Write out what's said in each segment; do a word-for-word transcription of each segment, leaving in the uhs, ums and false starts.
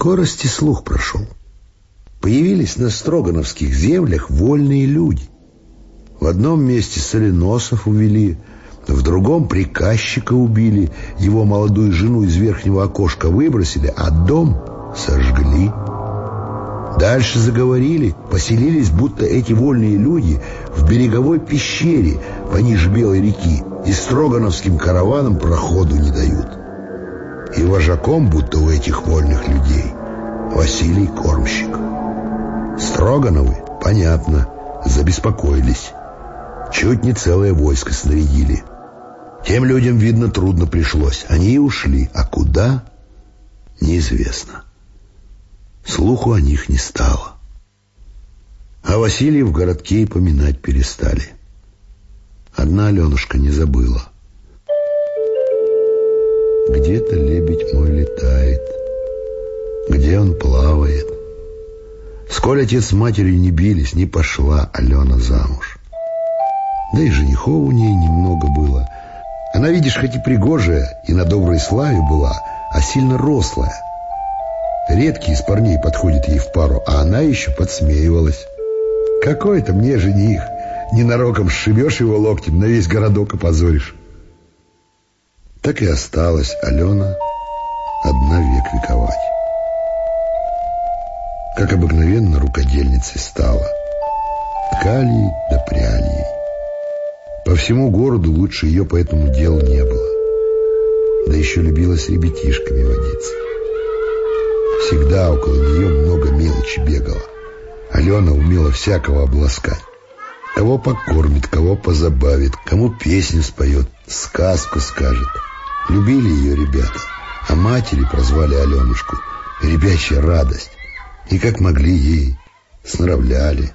скорости слух прошел. Появились на строгановских землях вольные люди. В одном месте соленосов увели, в другом приказчика убили, его молодую жену из верхнего окошка выбросили, а дом сожгли. Дальше заговорили, поселились, будто эти вольные люди в береговой пещере пониже Белой реки и строгановским караванам проходу не дают. И вожаком будто у этих вольных людей Василий Кормщик. Строгановы, понятно, забеспокоились. Чуть не целое войско снарядили. Тем людям, видно, трудно пришлось. Они и ушли. А куда? Неизвестно. Слуху о них не стало. А Василия в городке и поминать перестали. Одна Аленушка не забыла. Где-то лебедь мой летает, где он плавает. Сколь отец с матерью не бились, не пошла Алена замуж. Да и женихов у ней немного было. Она, видишь, хоть и пригожая, и на доброй славе была, а сильно рослая. Редкий из парней подходит ей в пару, а она еще подсмеивалась. Какой-то мне жених, ненароком сшибешь его локтем, на весь городок опозоришь. Так и осталась Алена одна век вековать. Как обыкновенно, рукодельницей стала. Ткали ей да пряли ей. По всему городу лучше ее по этому делу не было. Да еще любила с ребятишками водиться. Всегда около нее много мелочи бегало. Алена умела всякого обласкать. Кого покормит, кого позабавит, кому песню споет, сказку скажет. Любили ее ребята, а матери прозвали Аленушку «Ребячья радость». И как могли ей сноровляли.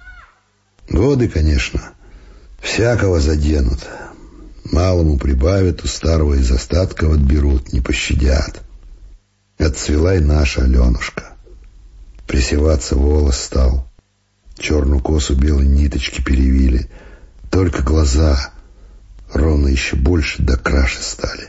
Годы, конечно, всякого заденут. Малому прибавят, у старого из остатков отберут, не пощадят. Отцвела и наша Аленушка. Присеваться волос стал. Черную косу белой ниточки перевили. Только глаза ровно еще больше да краше стали.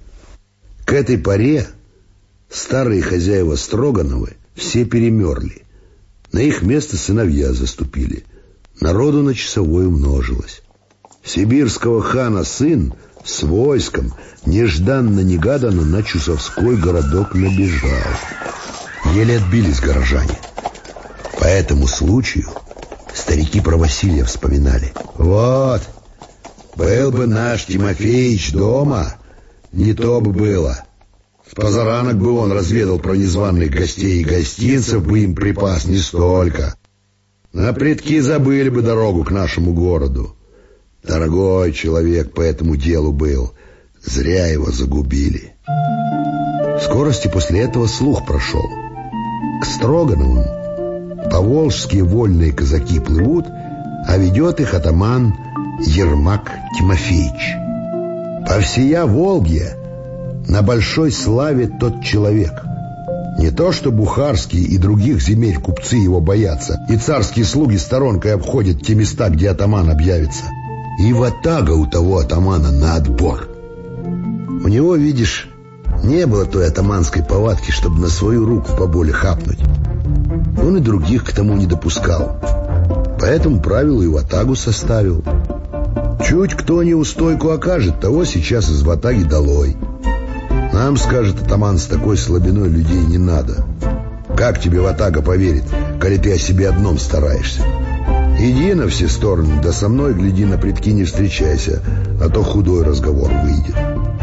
К этой поре старые хозяева Строгановы все перемерли. На их место сыновья заступили. Народу на часовой умножилось. Сибирского хана сын с войском нежданно-негаданно на Чусовской городок набежал. Еле отбились горожане. По этому случаю старики про Василия вспоминали. Вот, был бы наш Тимофеич дома, не то бы было. В позаранок бы он разведал про незваных гостей и гостинцев бы им припас не столько. На предки забыли бы дорогу к нашему городу. Дорогой человек по этому делу был. Зря его загубили. В скорости после этого слух прошел. К Строгановым поволжские вольные казаки плывут, а ведет их атаман Ермак Тимофеич. По всея Волге на большой славе тот человек. Не то что бухарские и других земель купцы его боятся, и царские слуги сторонкой обходят те места, где атаман объявится. И ватага у того атамана на отбор. У него, видишь, не было той атаманской повадки, чтобы на свою руку поболе хапнуть. Он и других к тому не допускал. Поэтому правило и ватагу составил. Чуть кто неустойку окажет, того сейчас из ватаги долой. Нам, скажет атаман, с такой слабиной людей не надо. Как тебе ватага поверит, коли ты о себе одном стараешься? Иди на все стороны, да со мной, гляди, на предки не встречайся, а то худой разговор выйдет.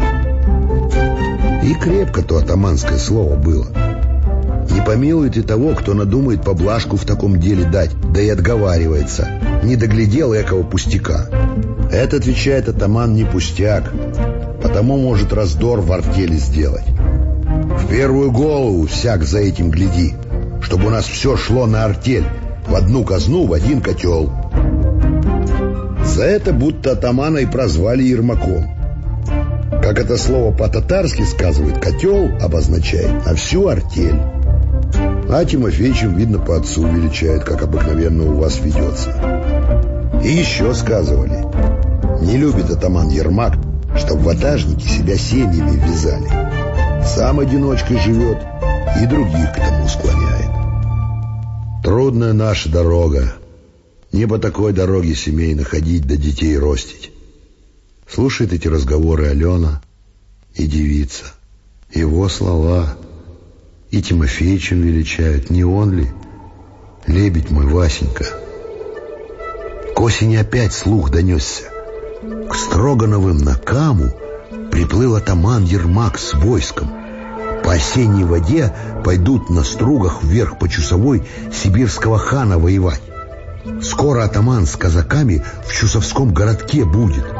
И крепко то атаманское слово было. Не помилует и того, кто надумает поблажку в таком деле дать, да и отговаривается. Не доглядел экого пустяка. Это, отвечает атаман, не пустяк, потому может раздор в артели сделать. В первую голову всяк за этим гляди, чтобы у нас все шло на артель, в одну казну, в один котел. За это будто атамана и прозвали Ермаком. Как это слово по-татарски сказывает, котел обозначает на всю артель. А Тимофеичем, видно, по отцу величает, как обыкновенно у вас ведется. И еще сказывали, не любит атаман Ермак, чтоб ватажники себя семьями вязали. Сам одиночкой живет, и других к тому склоняет. Трудная наша дорога. Не по такой дороге семейно ходить да детей ростить. Слушает эти разговоры Алена и девица. Его слова и Тимофеичем величают. Не он ли? Лебедь мой, Васенька. К осени опять слух донесся. К Строгановым на Каму приплыл атаман Ермак с войском. По осенней воде пойдут на стругах вверх по Чусовой сибирского хана воевать. Скоро атаман с казаками в Чусовском городке будет.